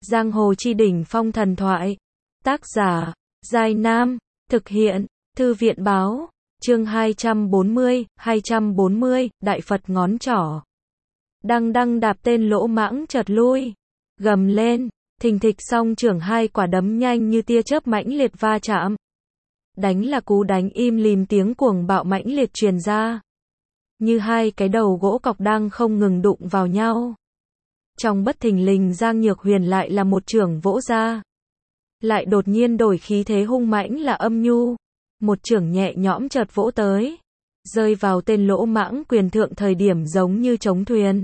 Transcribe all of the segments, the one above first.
Giang hồ chi đỉnh phong thần thoại. Tác giả, Giai Nam. Thực hiện, Thư viện báo. Chương 240, Đại Phật ngón trỏ. Đăng đăng đạp tên lỗ mãng chợt lui. Gầm lên, thình thịch song trưởng hai quả đấm nhanh như tia chớp mãnh liệt va chạm. Đánh là cú đánh im lìm tiếng cuồng bạo mãnh liệt truyền ra. Như hai cái đầu gỗ cọc đang không ngừng đụng vào nhau. Trong bất thình lình Giang Nhược Huyền lại là một chưởng vỗ ra. Lại đột nhiên đổi khí thế hung mãnh là âm nhu. Một chưởng nhẹ nhõm chợt vỗ tới. Rơi vào tên lỗ mãng quyền thượng thời điểm giống như trống thuyền.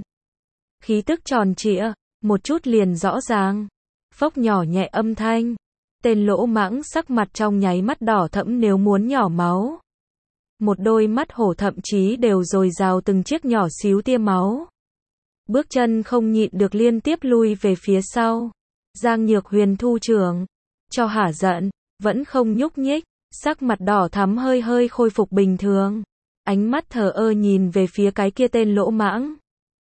Khí tức tròn trịa, một chút liền rõ ràng. Phốc nhỏ nhẹ âm thanh. Tên lỗ mãng sắc mặt trong nháy mắt đỏ thẫm nếu muốn nhỏ máu. Một đôi mắt hổ thậm chí đều dồi dào từng chiếc nhỏ xíu tia máu. Bước chân không nhịn được liên tiếp lui về phía sau. Giang Nhược Huyền thu trưởng, cho hả giận, vẫn không nhúc nhích, sắc mặt đỏ thắm hơi hơi khôi phục bình thường. Ánh mắt thờ ơ nhìn về phía cái kia tên lỗ mãng.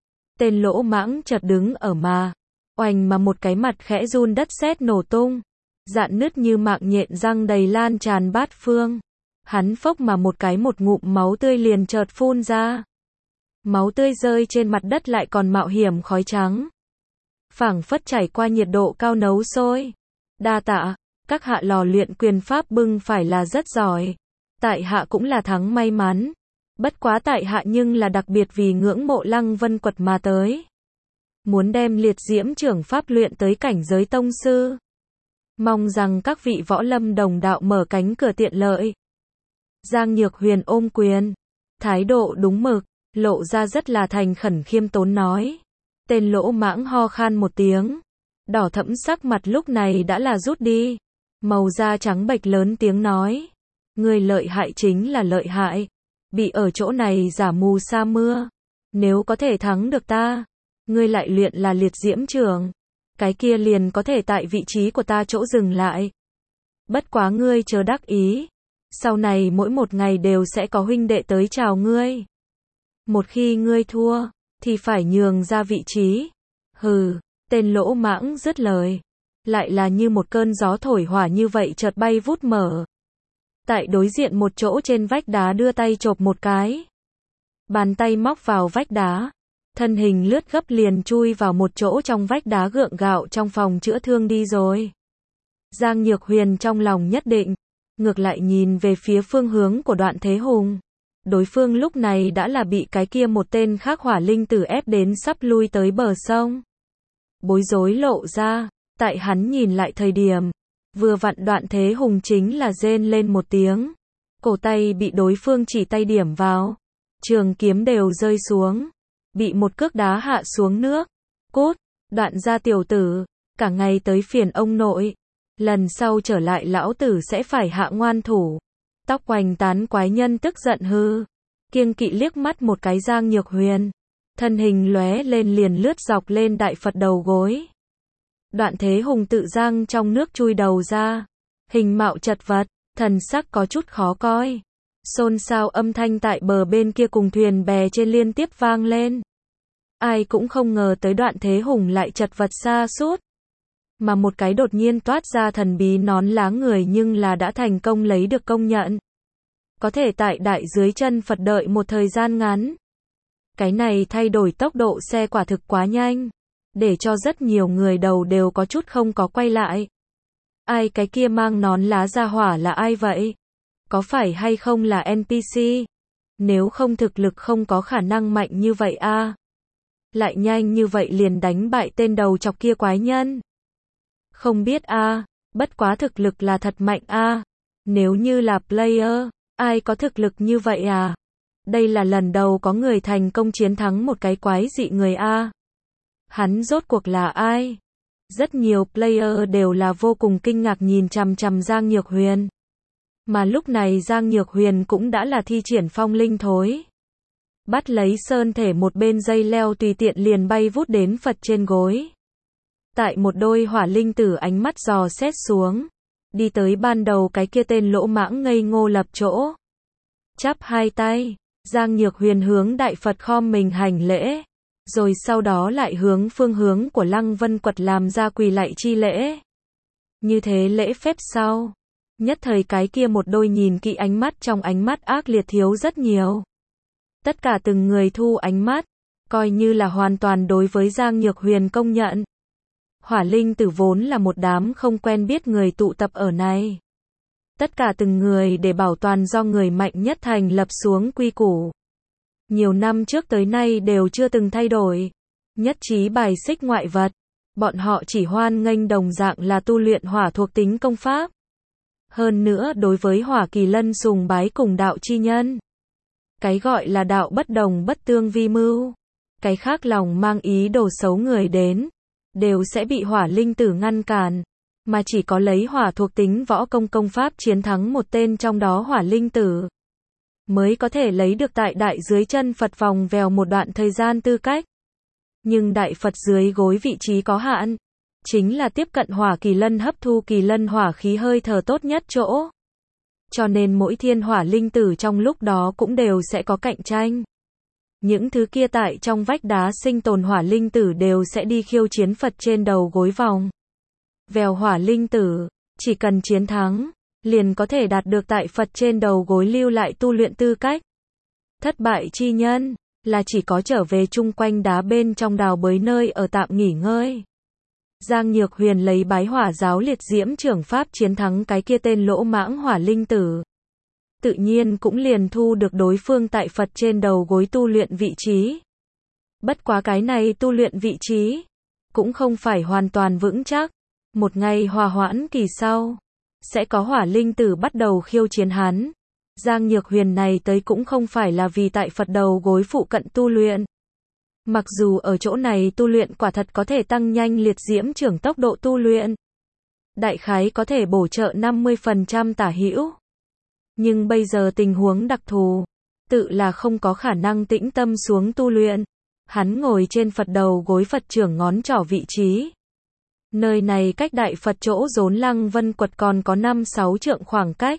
Tên lỗ mãng chợt đứng ở mà, oành mà một cái mặt khẽ run đất sét nổ tung. Dạn nứt như mạng nhện răng đầy lan tràn bát phương. Hắn phốc mà một ngụm máu tươi liền chợt phun ra. Máu tươi rơi trên mặt đất lại còn mạo hiểm khói trắng. Phảng phất chảy qua nhiệt độ cao nấu sôi. Đa tạ, các hạ lò luyện quyền pháp bưng phải là rất giỏi. Tại hạ cũng là thắng may mắn. Bất quá tại hạ nhưng là đặc biệt vì ngưỡng mộ Lăng Vân Quật mà tới. Muốn đem liệt diễm trưởng pháp luyện tới cảnh giới tông sư. Mong rằng các vị võ lâm đồng đạo mở cánh cửa tiện lợi. Giang Nhược Huyền ôm quyền. Thái độ đúng mực, lộ ra rất là thành khẩn khiêm tốn nói. Tên lỗ mãng ho khan một tiếng. Đỏ thẫm sắc mặt lúc này đã là rút đi. Màu da trắng bệch lớn tiếng nói. Người lợi hại chính là lợi hại. Bị ở chỗ này giả mù sa mưa. Nếu có thể thắng được ta, ngươi lại luyện là liệt diễm trưởng. Cái kia liền có thể tại vị trí của ta chỗ dừng lại. Bất quá ngươi chớ đắc ý. Sau này mỗi một ngày đều sẽ có huynh đệ tới chào ngươi. Một khi ngươi thua, thì phải nhường ra vị trí. Hừ, tên lỗ mãng dứt lời. Lại là như một cơn gió thổi hỏa như vậy chợt bay vút mở. Tại đối diện một chỗ trên vách đá đưa tay chộp một cái. Bàn tay móc vào vách đá. Thân hình lướt gấp liền chui vào một chỗ trong vách đá gượng gạo trong phòng chữa thương đi rồi. Giang Nhược Huyền trong lòng nhất định. Ngược lại nhìn về phía phương hướng của Đoạn Thế Hùng. Đối phương lúc này đã là bị cái kia một tên khác hỏa linh tử ép đến sắp lui tới bờ sông. Bối rối lộ ra, tại hắn nhìn lại thời điểm. Vừa vặn Đoạn Thế Hùng chính là rên lên một tiếng. Cổ tay bị đối phương chỉ tay điểm vào. Trường kiếm đều rơi xuống. Bị một cước đá hạ xuống nước. Cút, Đoạn gia tiểu tử, cả ngày tới phiền ông nội. Lần sau trở lại lão tử sẽ phải hạ ngoan thủ. Tóc oành tán quái nhân tức giận hư. Kiêng kỵ liếc mắt một cái Giang Nhược Huyền. Thân hình lóe lên liền lướt dọc lên Đại Phật đầu gối. Đoạn Thế Hùng tự giang trong nước chui đầu ra. Hình mạo chật vật, thần sắc có chút khó coi. Xôn xao âm thanh tại bờ bên kia cùng thuyền bè trên liên tiếp vang lên. Ai cũng không ngờ tới Đoạn Thế Hùng lại chật vật xa suốt. Mà một cái đột nhiên toát ra thần bí nón lá người nhưng là đã thành công lấy được công nhận. Có thể tại đại dưới chân Phật đợi một thời gian ngắn. Cái này thay đổi tốc độ xe quả thực quá nhanh. Để cho rất nhiều người đầu đều có chút không có quay lại. Ai cái kia mang nón lá ra hỏa là ai vậy? Có phải hay không là NPC? Nếu không thực lực không có khả năng mạnh như vậy a. Lại nhanh như vậy liền đánh bại tên đầu chọc kia quái nhân. Không biết a, bất quá thực lực là thật mạnh a. Nếu như là player, ai có thực lực như vậy à? Đây là lần đầu có người thành công chiến thắng một cái quái dị người a. Hắn rốt cuộc là ai? Rất nhiều player đều là vô cùng kinh ngạc nhìn chằm chằm Giang Nhược Huyền. Mà lúc này Giang Nhược Huyền cũng đã là thi triển phong linh thối. Bắt lấy sơn thể một bên dây leo tùy tiện liền bay vút đến Phật trên gối. Tại một đôi hỏa linh tử ánh mắt dò xét xuống. Đi tới ban đầu cái kia tên lỗ mãng ngây ngô lập chỗ. Chắp hai tay, Giang Nhược Huyền hướng Đại Phật khom mình hành lễ. rồi sau đó lại hướng phương hướng của Lăng Vân Quật làm ra quỳ lạy chi lễ. Như thế lễ phép sau, nhất thời cái kia một đôi nhìn kỹ ánh mắt trong ánh mắt ác liệt thiếu rất nhiều. Tất cả từng người thu ánh mắt, coi như là hoàn toàn đối với Giang Nhược Huyền công nhận. Hỏa linh tử vốn là một đám không quen biết người tụ tập ở này. Tất cả từng người để bảo toàn do người mạnh nhất thành lập xuống quy củ. Nhiều năm trước tới nay đều chưa từng thay đổi. Nhất trí bài xích ngoại vật. Bọn họ chỉ hoan nghênh đồng dạng là tu luyện hỏa thuộc tính công pháp. Hơn nữa đối với Hỏa Kỳ Lân sùng bái cùng đạo chi nhân. Cái gọi là đạo bất đồng bất tương vi mưu. Cái khác lòng mang ý đồ xấu người đến, đều sẽ bị hỏa linh tử ngăn cản. Mà chỉ có lấy hỏa thuộc tính võ công công pháp chiến thắng một tên trong đó hỏa linh tử, mới có thể lấy được tại đại dưới chân Phật vòng vèo một đoạn thời gian tư cách. Nhưng đại Phật dưới gối vị trí có hạn, chính là tiếp cận Hỏa Kỳ Lân hấp thu Kỳ Lân hỏa khí hơi thở tốt nhất chỗ. Cho nên mỗi thiên hỏa linh tử trong lúc đó cũng đều sẽ có cạnh tranh. Những thứ kia tại trong vách đá sinh tồn hỏa linh tử đều sẽ đi khiêu chiến Phật trên đầu gối vòng vèo hỏa linh tử, chỉ cần chiến thắng, liền có thể đạt được tại Phật trên đầu gối lưu lại tu luyện tư cách. Thất bại chi nhân, là chỉ có trở về chung quanh đá bên trong đào bới nơi ở tạm nghỉ ngơi. Giang Nhược Huyền lấy bái hỏa giáo liệt diễm trưởng pháp chiến thắng cái kia tên lỗ mãng hỏa linh tử. Tự nhiên cũng liền thu được đối phương tại Phật trên đầu gối tu luyện vị trí. Bất quá cái này tu luyện vị trí, cũng không phải hoàn toàn vững chắc. Một ngày hòa hoãn kỳ sau, sẽ có hỏa linh tử bắt đầu khiêu chiến hắn. Giang Nhược Huyền này tới cũng không phải là vì tại Phật đầu gối phụ cận tu luyện. Mặc dù ở chỗ này tu luyện quả thật có thể tăng nhanh liệt diễm trưởng tốc độ tu luyện. Đại khái có thể bổ trợ 50% tả hữu. Nhưng bây giờ tình huống đặc thù, tự là không có khả năng tĩnh tâm xuống tu luyện. Hắn ngồi trên Phật đầu gối Phật trưởng ngón trỏ vị trí. Nơi này cách đại Phật chỗ rốn Lăng Vân Quật còn có 5-6 trượng khoảng cách.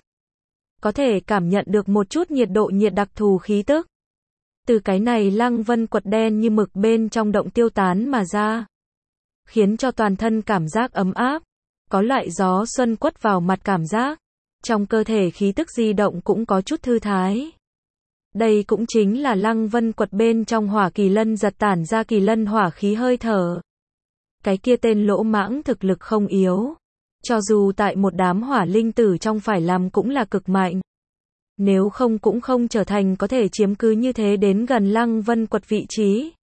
Có thể cảm nhận được một chút nhiệt độ nhiệt đặc thù khí tức. Từ cái này Lăng Vân Quật đen như mực bên trong động tiêu tán mà ra. Khiến cho toàn thân cảm giác ấm áp. Có loại gió xuân quất vào mặt cảm giác. Trong cơ thể khí tức di động cũng có chút thư thái. Đây cũng chính là Lăng Vân Quật bên trong Hỏa Kỳ Lân giật tản ra Kỳ Lân hỏa khí hơi thở. Cái kia tên lỗ mãng thực lực không yếu. Cho dù tại một đám hỏa linh tử trong phải làm cũng là cực mạnh. Nếu không cũng không trở thành có thể chiếm cứ như thế đến gần Lăng Vân Quật vị trí.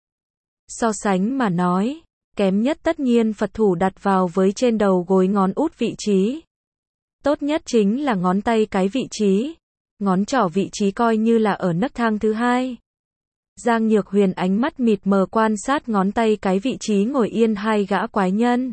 So sánh mà nói, kém nhất tất nhiên Phật thủ đặt vào với trên đầu gối ngón út vị trí. Tốt nhất chính là ngón tay cái vị trí. Ngón trỏ vị trí coi như là ở nấc thang thứ hai. Giang Nhược Huyền ánh mắt mịt mờ quan sát ngón tay cái vị trí ngồi yên hai gã quái nhân.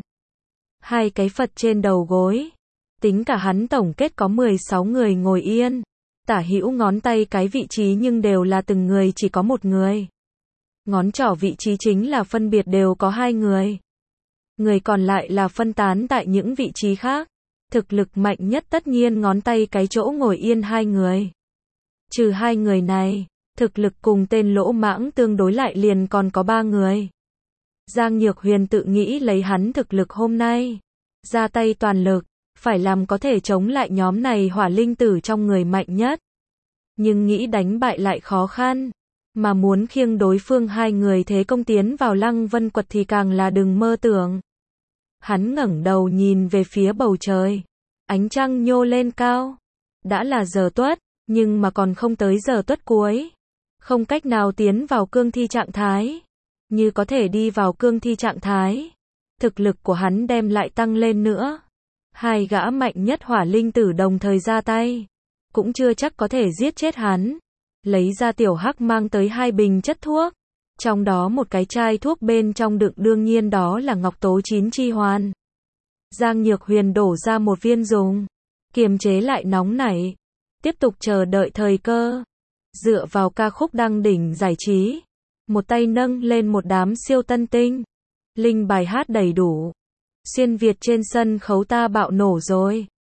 Hai cái Phật trên đầu gối. Tính cả hắn tổng kết có 16 người ngồi yên. Tả hữu ngón tay cái vị trí nhưng đều là từng người chỉ có một người. Ngón trỏ vị trí chính là phân biệt đều có 2 người. Người còn lại là phân tán tại những vị trí khác. Thực lực mạnh nhất tất nhiên ngón tay cái chỗ ngồi yên 2 người. Trừ 2 người này, thực lực cùng tên lỗ mãng tương đối lại liền còn có 3 người. Giang Nhược Huyền tự nghĩ lấy hắn thực lực hôm nay, ra tay toàn lực, phải làm có thể chống lại nhóm này hỏa linh tử trong người mạnh nhất. Nhưng nghĩ đánh bại lại khó khăn, mà muốn khiêng đối phương 2 người thế công tiến vào Lăng Vân Quật thì càng là đừng mơ tưởng. Hắn ngẩng đầu nhìn về phía bầu trời, ánh trăng nhô lên cao. Đã là giờ tuất, nhưng mà còn không tới giờ tuất cuối. Không cách nào tiến vào cương thi trạng thái. Như có thể đi vào cương thi trạng thái, thực lực của hắn đem lại tăng lên nữa. 2 gã mạnh nhất hỏa linh tử đồng thời ra tay, cũng chưa chắc có thể giết chết hắn. Lấy ra tiểu hắc mang tới 2 bình chất thuốc, trong đó một cái chai thuốc bên trong đựng đương nhiên đó là ngọc tố 9 chi hoàn. Giang Nhược Huyền đổ ra một viên dùng, kiềm chế lại nóng nảy, tiếp tục chờ đợi thời cơ. Dựa vào ca khúc đăng đỉnh giải trí, một tay nâng lên một đám siêu tân tinh, linh bài hát đầy đủ. Xuyên Việt trên sân khấu ta bạo nổ rồi.